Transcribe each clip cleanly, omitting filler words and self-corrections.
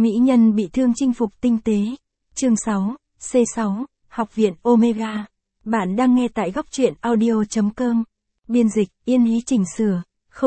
Mỹ nhân bị thương chinh phục tinh tế. Chương 6, C6, Học viện Omega. Bạn đang nghe tại góc truyện audio.com. Biên dịch, Yên Lý chỉnh sửa,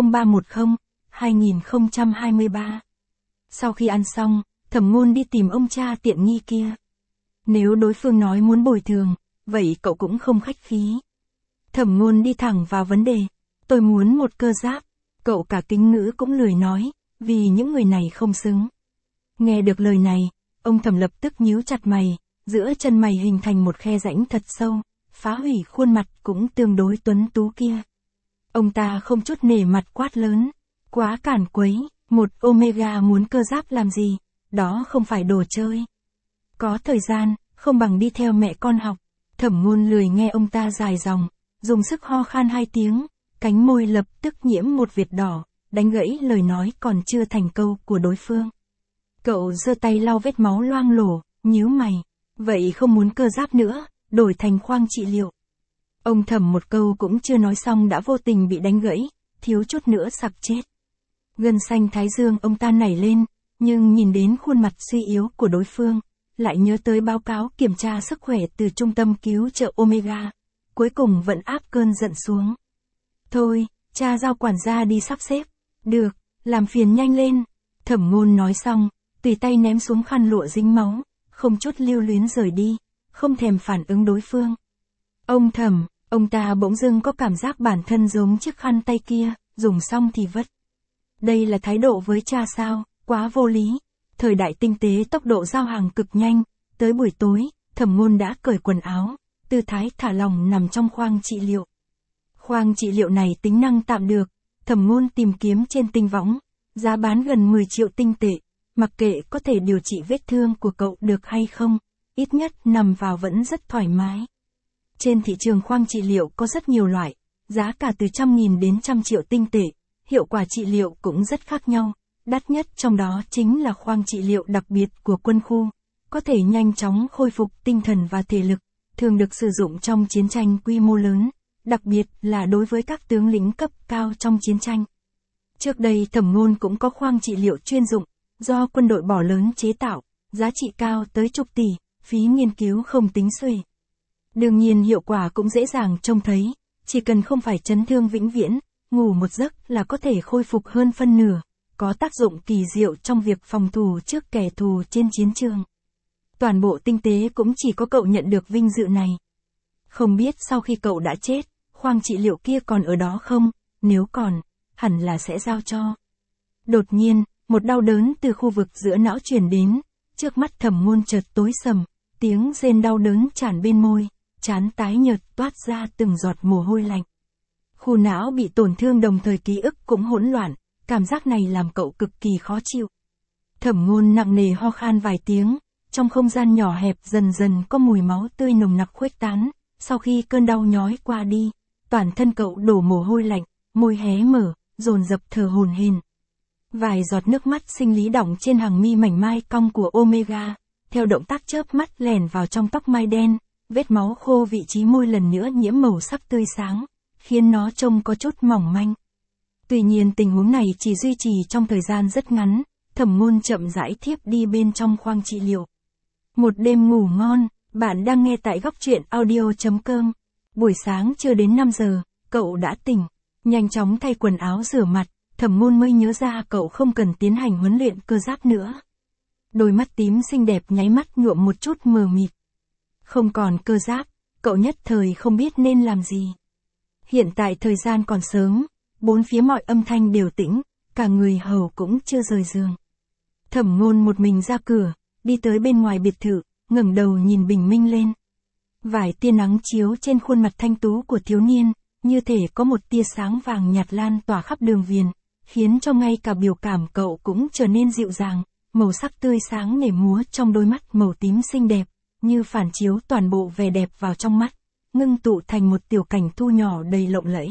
0310-2023. Sau khi ăn xong, Thẩm Ngôn đi tìm ông cha tiện nghi kia. Nếu đối phương nói muốn bồi thường, vậy cậu cũng không khách khí. Thẩm Ngôn đi thẳng vào vấn đề. Tôi muốn một cơ giáp. Cậu cả kính ngữ cũng lười nói, vì những người này không xứng. Nghe được lời này, ông Thẩm lập tức nhíu chặt mày, giữa chân mày hình thành một khe rãnh thật sâu, phá hủy khuôn mặt cũng tương đối tuấn tú kia. Ông ta không chút nể mặt quát lớn, quá cản quấy, một Omega muốn cơ giáp làm gì, đó không phải đồ chơi. Có thời gian, không bằng đi theo mẹ con học. Thẩm Ngôn lười nghe ông ta dài dòng, dùng sức ho khan 2 tiếng, cánh môi lập tức nhiễm một vệt đỏ, đánh gãy lời nói còn chưa thành câu của đối phương. Cậu giơ tay lau vết máu loang lổ, nhíu mày, vậy không muốn cơ giáp nữa, đổi thành khoang trị liệu. Ông Thẩm một câu cũng chưa nói xong đã vô tình bị đánh gãy, thiếu chút nữa sặc chết. Gân xanh thái dương ông ta nảy lên, nhưng nhìn đến khuôn mặt suy yếu của đối phương, lại nhớ tới báo cáo kiểm tra sức khỏe từ trung tâm cứu trợ Omega, cuối cùng vẫn áp cơn giận xuống. Thôi, cha giao quản gia đi sắp xếp. Được, làm phiền nhanh lên. Thẩm Ngôn nói xong, tùy tay ném xuống khăn lụa dính máu, không chút lưu luyến rời đi, không thèm phản ứng đối phương. Ông Thẩm, ông ta bỗng dưng có cảm giác bản thân giống chiếc khăn tay kia, dùng xong thì vứt. Đây là thái độ với cha sao, quá vô lý. Thời đại tinh tế tốc độ giao hàng cực nhanh, tới buổi tối, Thẩm Ngôn đã cởi quần áo, tư thái thả lỏng nằm trong khoang trị liệu. Khoang trị liệu này tính năng tạm được, Thẩm Ngôn tìm kiếm trên tinh võng, giá bán gần 10 triệu tinh tệ, mặc kệ có thể điều trị vết thương của cậu được hay không, ít nhất nằm vào vẫn rất thoải mái. Trên thị trường khoang trị liệu có rất nhiều loại, giá cả từ 100.000 đến 100 triệu tinh tệ, hiệu quả trị liệu cũng rất khác nhau, đắt nhất trong đó chính là khoang trị liệu đặc biệt của quân khu, có thể nhanh chóng khôi phục tinh thần và thể lực, thường được sử dụng trong chiến tranh quy mô lớn, đặc biệt là đối với các tướng lĩnh cấp cao trong chiến tranh. Trước đây Thẩm Ngôn cũng có khoang trị liệu chuyên dụng, do quân đội bỏ lớn chế tạo, giá trị cao tới chục tỷ, phí nghiên cứu không tính xuể. Đương nhiên hiệu quả cũng dễ dàng trông thấy, chỉ cần không phải chấn thương vĩnh viễn, ngủ một giấc là có thể khôi phục hơn phân nửa, có tác dụng kỳ diệu trong việc phòng thủ trước kẻ thù trên chiến trường. Toàn bộ tinh tế cũng chỉ có cậu nhận được vinh dự này. Không biết sau khi cậu đã chết, khoang trị liệu kia còn ở đó không, nếu còn, hẳn là sẽ giao cho. Đột nhiên, một đau đớn từ khu vực giữa não truyền đến, trước mắt Thẩm Ngôn chợt tối sầm, tiếng rên đau đớn tràn bên môi, trán tái nhợt toát ra từng giọt mồ hôi lạnh. Khu não bị tổn thương đồng thời ký ức cũng hỗn loạn, cảm giác này làm cậu cực kỳ khó chịu. Thẩm Ngôn nặng nề ho khan vài tiếng, trong không gian nhỏ hẹp dần dần có mùi máu tươi nồng nặc khuếch tán, sau khi cơn đau nhói qua đi, toàn thân cậu đổ mồ hôi lạnh, môi hé mở, dồn dập thở hổn hển. Vài giọt nước mắt sinh lý đọng trên hàng mi mảnh mai cong của Omega, theo động tác chớp mắt lẻn vào trong tóc mai đen, vết máu khô vị trí môi lần nữa nhiễm màu sắc tươi sáng, khiến nó trông có chút mỏng manh. Tuy nhiên tình huống này chỉ duy trì trong thời gian rất ngắn, Thẩm Ngôn chậm rãi thiếp đi bên trong khoang trị liệu. Một đêm ngủ ngon, bạn đang nghe tại góc truyện audio.com. Buổi sáng chưa đến 5 giờ, cậu đã tỉnh, nhanh chóng thay quần áo rửa mặt, Thẩm Ngôn mới nhớ ra cậu không cần tiến hành huấn luyện cơ giáp nữa. Đôi mắt tím xinh đẹp nháy mắt nhuộm một chút mờ mịt. Không còn cơ giáp, cậu nhất thời không biết nên làm gì. Hiện tại thời gian còn sớm, bốn phía mọi âm thanh đều tĩnh, cả người hầu cũng chưa rời giường. Thẩm Ngôn một mình ra cửa, đi tới bên ngoài biệt thự, ngẩng đầu nhìn bình minh lên. Vài tia nắng chiếu trên khuôn mặt thanh tú của thiếu niên, như thể có một tia sáng vàng nhạt lan tỏa khắp đường viền, khiến cho ngay cả biểu cảm cậu cũng trở nên dịu dàng, màu sắc tươi sáng nảy múa trong đôi mắt màu tím xinh đẹp, như phản chiếu toàn bộ vẻ đẹp vào trong mắt, ngưng tụ thành một tiểu cảnh thu nhỏ đầy lộng lẫy.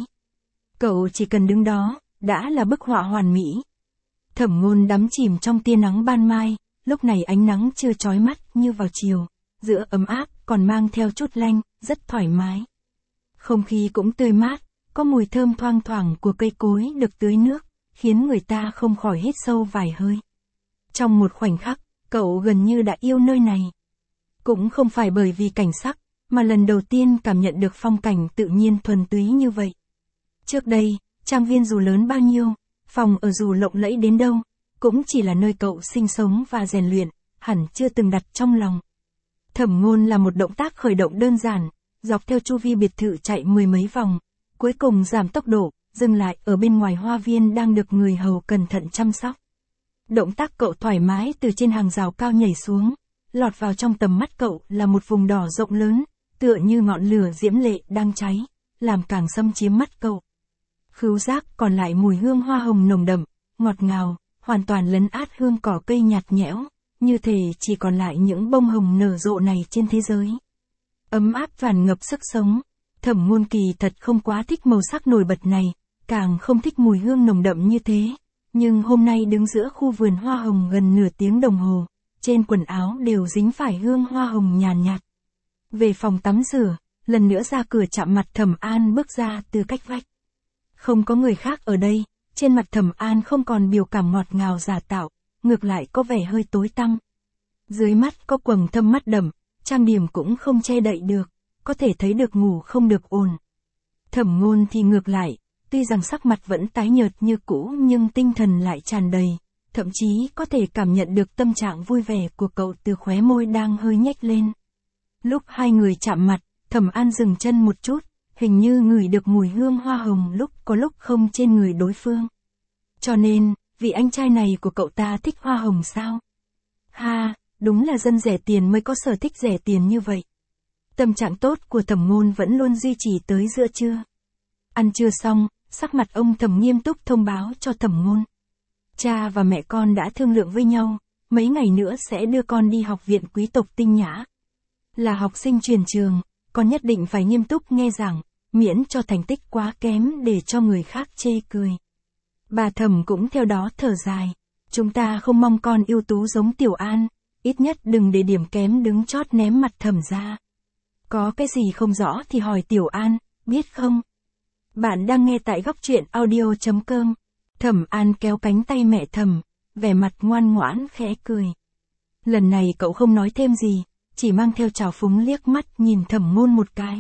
Cậu chỉ cần đứng đó, đã là bức họa hoàn mỹ. Thẩm Ngôn đắm chìm trong tia nắng ban mai, lúc này ánh nắng chưa chói mắt như vào chiều, giữa ấm áp còn mang theo chút lạnh, rất thoải mái. Không khí cũng tươi mát, có mùi thơm thoang thoảng của cây cối được tưới nước, khiến người ta không khỏi hít sâu vài hơi. Trong một khoảnh khắc, cậu gần như đã yêu nơi này. Cũng không phải bởi vì cảnh sắc, mà lần đầu tiên cảm nhận được phong cảnh tự nhiên thuần túy như vậy. Trước đây, trang viên dù lớn bao nhiêu, phòng ở dù lộng lẫy đến đâu, cũng chỉ là nơi cậu sinh sống và rèn luyện, hẳn chưa từng đặt trong lòng. Thẩm ngôn là một động tác khởi động đơn giản, dọc theo chu vi biệt thự chạy 10 mấy vòng, cuối cùng giảm tốc độ, dừng lại ở bên ngoài hoa viên đang được người hầu cẩn thận chăm sóc. Động tác cậu thoải mái từ trên hàng rào cao nhảy xuống, lọt vào trong tầm mắt cậu là một vùng đỏ rộng lớn, tựa như ngọn lửa diễm lệ đang cháy, làm càng xâm chiếm mắt cậu. Khứu giác còn lại mùi hương hoa hồng nồng đậm, ngọt ngào, hoàn toàn lấn át hương cỏ cây nhạt nhẽo, như thể chỉ còn lại những bông hồng nở rộ này trên thế giới. Ấm áp tràn ngập sức sống. Thẩm Ngôn kỳ thật không quá thích màu sắc nổi bật này, càng không thích mùi hương nồng đậm như thế. Nhưng hôm nay đứng giữa khu vườn hoa hồng gần nửa tiếng đồng hồ, trên quần áo đều dính phải hương hoa hồng nhàn nhạt. Về phòng tắm rửa, lần nữa ra cửa chạm mặt Thẩm An bước ra từ cách vách. Không có người khác ở đây, trên mặt Thẩm An không còn biểu cảm ngọt ngào giả tạo, ngược lại có vẻ hơi tối tăm. Dưới mắt có quầng thâm mắt đậm, trang điểm cũng không che đậy được, có thể thấy được ngủ không được ổn. Thẩm Ngôn thì ngược lại, tuy rằng sắc mặt vẫn tái nhợt như cũ nhưng tinh thần lại tràn đầy, thậm chí có thể cảm nhận được tâm trạng vui vẻ của cậu từ khóe môi đang hơi nhếch lên. Lúc hai người chạm mặt, Thẩm An dừng chân một chút, hình như ngửi được mùi hương hoa hồng lúc có lúc không trên người đối phương. Cho nên, vị anh trai này của cậu ta thích hoa hồng sao? Ha, đúng là dân rẻ tiền mới có sở thích rẻ tiền như vậy. Tâm trạng tốt của Thẩm Ngôn vẫn luôn duy trì tới giữa trưa. Ăn trưa xong, sắc mặt ông Thẩm nghiêm túc thông báo cho Thẩm Ngôn. Cha và mẹ con đã thương lượng với nhau, mấy ngày nữa sẽ đưa con đi học viện quý tộc Tinh Nhã. Là học sinh truyền trường, con nhất định phải nghiêm túc nghe giảng, miễn cho thành tích quá kém để cho người khác chê cười. Bà Thẩm cũng theo đó thở dài. Chúng ta không mong con ưu tú giống Tiểu An, ít nhất đừng để điểm kém đứng chót ném mặt Thẩm ra. Có cái gì không rõ thì hỏi Tiểu An, biết không? Bạn đang nghe tại góc truyện audio.com. Thẩm An kéo cánh tay mẹ Thẩm, vẻ mặt ngoan ngoãn khẽ cười. Lần này cậu không nói thêm gì, chỉ mang theo trào phúng liếc mắt nhìn Thẩm Ngôn một cái.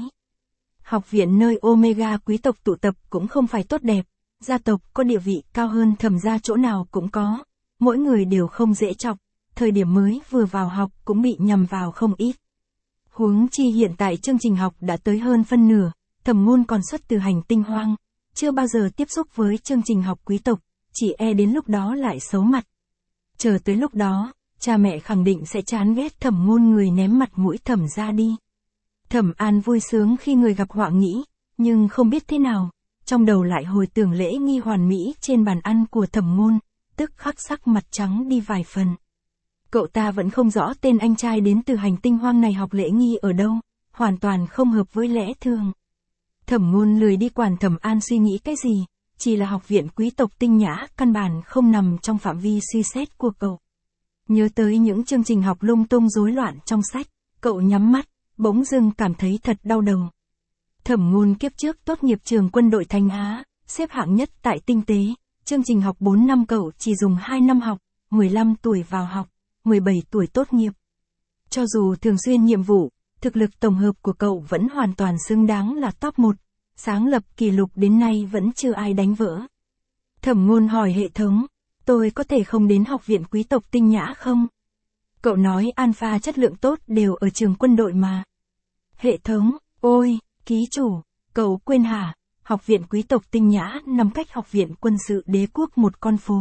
Học viện nơi Omega quý tộc tụ tập cũng không phải tốt đẹp, gia tộc có địa vị cao hơn Thẩm gia chỗ nào cũng có, mỗi người đều không dễ chọc, thời điểm mới vừa vào học cũng bị nhầm vào không ít. Huống chi hiện tại chương trình học đã tới hơn phân nửa, Thẩm Ngôn còn xuất từ hành tinh hoang, chưa bao giờ tiếp xúc với chương trình học quý tộc, chỉ e đến lúc đó lại xấu mặt. Chờ tới lúc đó, cha mẹ khẳng định sẽ chán ghét Thẩm Ngôn người ném mặt mũi Thẩm ra đi. Thẩm An vui sướng khi người gặp họa nghĩ, nhưng không biết thế nào, trong đầu lại hồi tưởng lễ nghi hoàn mỹ trên bàn ăn của Thẩm Ngôn, tức khắc sắc mặt trắng đi vài phần. Cậu ta vẫn không rõ tên anh trai đến từ hành tinh hoang này học lễ nghi ở đâu, hoàn toàn không hợp với lẽ thường. Thẩm Ngôn lười đi quản Thẩm An suy nghĩ cái gì, chỉ là học viện quý tộc Tinh Nhã căn bản không nằm trong phạm vi suy xét của cậu. Nhớ tới những chương trình học lung tung rối loạn trong sách, cậu nhắm mắt, bỗng dưng cảm thấy thật đau đầu. Thẩm Ngôn kiếp trước tốt nghiệp trường quân đội Thanh Á, xếp hạng nhất tại tinh tế, chương trình học 4 năm cậu chỉ dùng 2 năm học, 15 tuổi vào học, 17 tuổi tốt nghiệp. Cho dù thường xuyên nhiệm vụ, thực lực tổng hợp của cậu vẫn hoàn toàn xứng đáng là top 1, sáng lập kỷ lục đến nay vẫn chưa ai đánh vỡ. Thẩm Ngôn hỏi hệ thống, tôi có thể không đến học viện quý tộc Tinh Nhã không? Cậu nói alpha chất lượng tốt đều ở trường quân đội mà. Hệ thống, ôi, ký chủ, cậu quên hả? Học viện quý tộc Tinh Nhã nằm cách học viện quân sự đế quốc một con phố.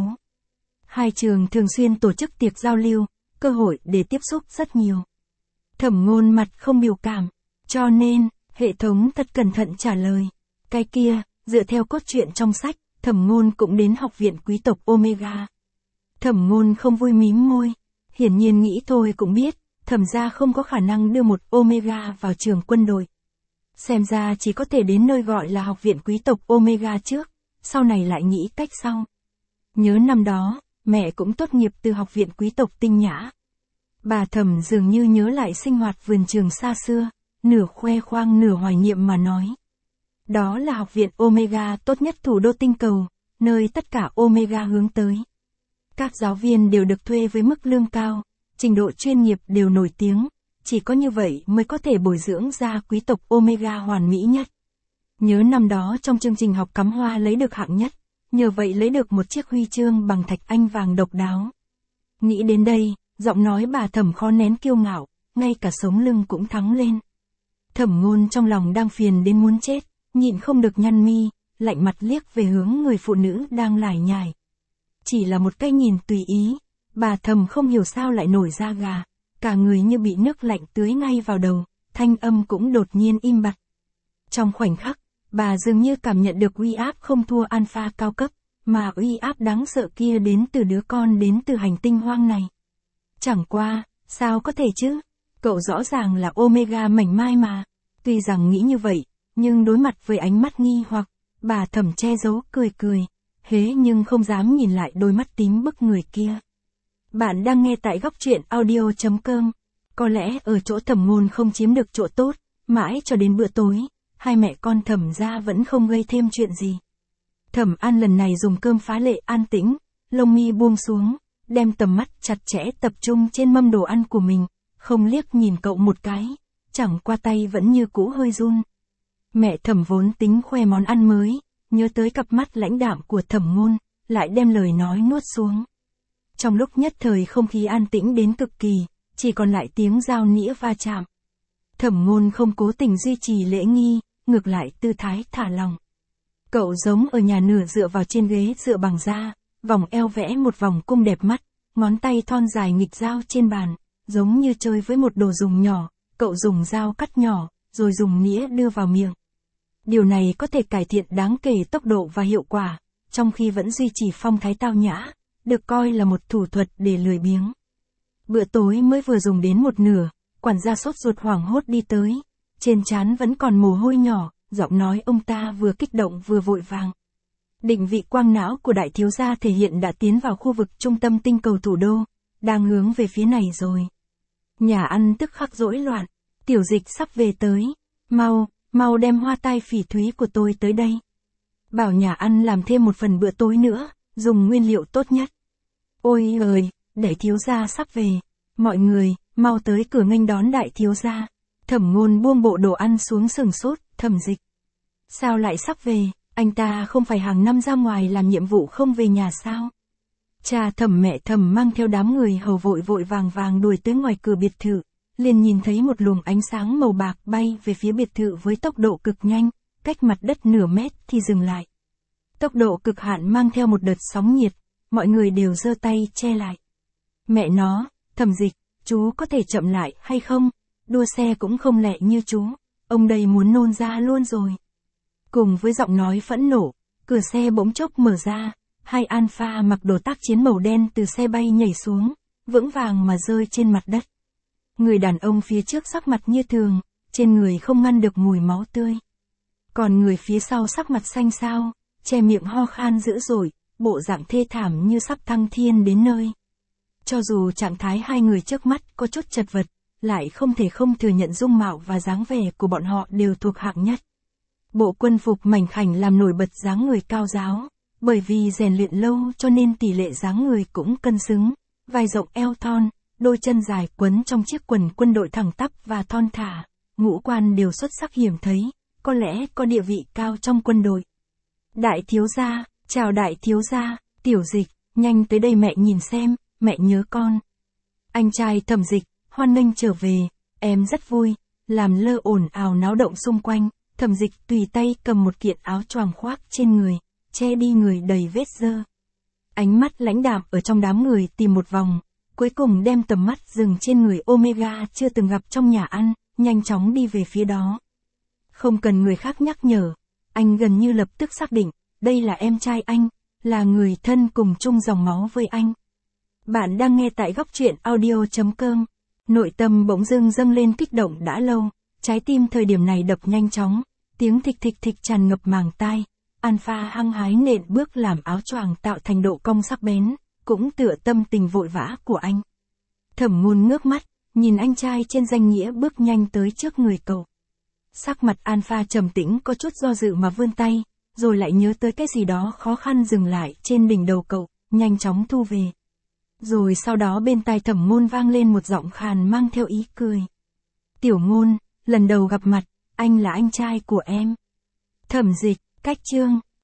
Hai trường thường xuyên tổ chức tiệc giao lưu, cơ hội để tiếp xúc rất nhiều. Thẩm Ngôn mặt không biểu cảm, cho nên, hệ thống thật cẩn thận trả lời. Cái kia, dựa theo cốt truyện trong sách, Thẩm Ngôn cũng đến học viện quý tộc Omega. Thẩm Ngôn không vui mím môi, hiển nhiên nghĩ thôi cũng biết, Thẩm gia không có khả năng đưa một Omega vào trường quân đội. Xem ra chỉ có thể đến nơi gọi là học viện quý tộc Omega trước, sau này lại nghĩ cách sau. Nhớ năm đó, mẹ cũng tốt nghiệp từ học viện quý tộc Tinh Nhã. Bà Thẩm dường như nhớ lại sinh hoạt vườn trường xa xưa, nửa khoe khoang nửa hoài niệm mà nói. Đó là học viện Omega tốt nhất thủ đô tinh cầu, nơi tất cả Omega hướng tới. Các giáo viên đều được thuê với mức lương cao, trình độ chuyên nghiệp đều nổi tiếng, chỉ có như vậy mới có thể bồi dưỡng ra quý tộc Omega hoàn mỹ nhất. Nhớ năm đó trong chương trình học cắm hoa lấy được hạng nhất, nhờ vậy lấy được một chiếc huy chương bằng thạch anh vàng độc đáo. Nghĩ đến đây, giọng nói bà Thẩm khó nén kiêu ngạo, ngay cả sống lưng cũng thắng lên. Thẩm Ngôn trong lòng đang phiền đến muốn chết, nhịn không được nhăn mi, lạnh mặt liếc về hướng người phụ nữ đang lải nhải. Chỉ là một cái nhìn tùy ý, bà Thẩm không hiểu sao lại nổi da gà, cả người như bị nước lạnh tưới ngay vào đầu, thanh âm cũng đột nhiên im bặt. Trong khoảnh khắc, bà dường như cảm nhận được uy áp không thua alpha cao cấp, mà uy áp đáng sợ kia đến từ đứa con đến từ hành tinh hoang này. Chẳng qua, sao có thể chứ? Cậu rõ ràng là Omega mảnh mai mà. Tuy rằng nghĩ như vậy, nhưng đối mặt với ánh mắt nghi hoặc, bà Thẩm che giấu cười cười, hế nhưng không dám nhìn lại đôi mắt tím bức người kia. Bạn đang nghe tại góc truyện audio.com. Có lẽ ở chỗ Thẩm Ngôn không chiếm được chỗ tốt, mãi cho đến bữa tối, hai mẹ con Thẩm gia vẫn không gây thêm chuyện gì. Thẩm An lần này dùng cơm phá lệ an tĩnh, lông mi buông xuống, đem tầm mắt chặt chẽ tập trung trên mâm đồ ăn của mình, không liếc nhìn cậu một cái, chẳng qua tay vẫn như cũ hơi run. Mẹ Thẩm vốn tính khoe món ăn mới, nhớ tới cặp mắt lãnh đạm của Thẩm Ngôn, lại đem lời nói nuốt xuống. Trong lúc nhất thời không khí an tĩnh đến cực kỳ, chỉ còn lại tiếng dao nĩa va chạm. Thẩm Ngôn không cố tình duy trì lễ nghi, ngược lại tư thái thả lòng. Cậu giống ở nhà nửa dựa vào trên ghế dựa bằng da, vòng eo vẽ một vòng cung đẹp mắt, ngón tay thon dài nghịch dao trên bàn, giống như chơi với một đồ dùng nhỏ, cậu dùng dao cắt nhỏ, rồi dùng nĩa đưa vào miệng. Điều này có thể cải thiện đáng kể tốc độ và hiệu quả, trong khi vẫn duy trì phong thái tao nhã, được coi là một thủ thuật để lười biếng. Bữa tối mới vừa dùng đến một nửa, quản gia sốt ruột hoảng hốt đi tới, trên trán vẫn còn mồ hôi nhỏ, giọng nói ông ta vừa kích động vừa vội vàng. Định vị quang não của đại thiếu gia thể hiện đã tiến vào khu vực trung tâm tinh cầu thủ đô, đang hướng về phía này rồi. Nhà ăn tức khắc rối loạn, Tiểu Dịch sắp về tới, mau đem hoa tai phỉ thúy của tôi tới đây. Bảo nhà ăn làm thêm một phần bữa tối nữa, dùng nguyên liệu tốt nhất. Ôi ơi, đại thiếu gia sắp về, mọi người, mau tới cửa nghênh đón đại thiếu gia. Thẩm Ngôn buông bộ đồ ăn xuống sừng sốt, Thẩm Dịch. Sao lại sắp về, anh ta không phải hàng năm ra ngoài làm nhiệm vụ không về nhà sao? Cha Thẩm mẹ Thẩm mang theo đám người hầu vội vàng đuổi tới ngoài cửa biệt thự, liền nhìn thấy một luồng ánh sáng màu bạc bay về phía biệt thự với tốc độ cực nhanh, cách mặt đất nửa mét thì dừng lại. Tốc độ cực hạn mang theo một đợt sóng nhiệt, mọi người đều giơ tay che lại. Mẹ nó, Thẩm Dịch, chú có thể chậm lại hay không? Đua xe cũng không lẹ như chú, ông đây muốn nôn ra luôn rồi. Cùng với giọng nói phẫn nộ, cửa xe bỗng chốc mở ra, hai alpha mặc đồ tác chiến màu đen từ xe bay nhảy xuống, vững vàng mà rơi trên mặt đất. Người đàn ông phía trước sắc mặt như thường, trên người không ngăn được mùi máu tươi. Còn người phía sau sắc mặt xanh xao, che miệng ho khan dữ dội, bộ dạng thê thảm như sắp thăng thiên đến nơi. Cho dù trạng thái hai người trước mắt có chút chật vật, lại không thể không thừa nhận dung mạo và dáng vẻ của bọn họ đều thuộc hạng nhất. Bộ quân phục mảnh khảnh làm nổi bật dáng người cao ráo, bởi vì rèn luyện lâu cho nên tỷ lệ dáng người cũng cân xứng, vai rộng eo thon, đôi chân dài quấn trong chiếc quần quân đội thẳng tắp và thon thả, ngũ quan đều xuất sắc hiếm thấy, có lẽ có địa vị cao trong quân đội. Đại thiếu gia, chào đại thiếu gia, Tiểu Dịch, nhanh tới đây mẹ nhìn xem, mẹ nhớ con. Anh trai Thẩm Dịch, hoan nghênh trở về, em rất vui, làm lơ ồn ào náo động xung quanh, Thẩm Dịch tùy tay cầm một kiện áo choàng khoác trên người, che đi người đầy vết dơ. Ánh mắt lãnh đạm ở trong đám người tìm một vòng, cuối cùng đem tầm mắt dừng trên người Omega chưa từng gặp trong nhà ăn, nhanh chóng đi về phía đó. Không cần người khác nhắc nhở, anh gần như lập tức xác định, đây là em trai anh, là người thân cùng chung dòng máu với anh. Bạn đang nghe tại góc truyện audio.com. Nội tâm bỗng dưng dâng lên kích động đã lâu, trái tim thời điểm này đập nhanh chóng, tiếng thịch thịch tràn ngập màng tai. Alpha hăng hái nện bước làm áo choàng tạo thành độ cong sắc bén, cũng tựa tâm tình vội vã của anh. Thẩm Ngôn ngước mắt, nhìn anh trai trên danh nghĩa bước nhanh tới trước người cậu. Sắc mặt Alpha trầm tĩnh có chút do dự mà vươn tay, rồi lại nhớ tới cái gì đó khó khăn dừng lại trên đỉnh đầu cậu, nhanh chóng thu về. Rồi sau đó bên tai Thẩm Ngôn vang lên một giọng khàn mang theo ý cười. Tiểu Ngôn, lần đầu gặp mặt, anh là anh trai của em. Thẩm Dịch, cách chương.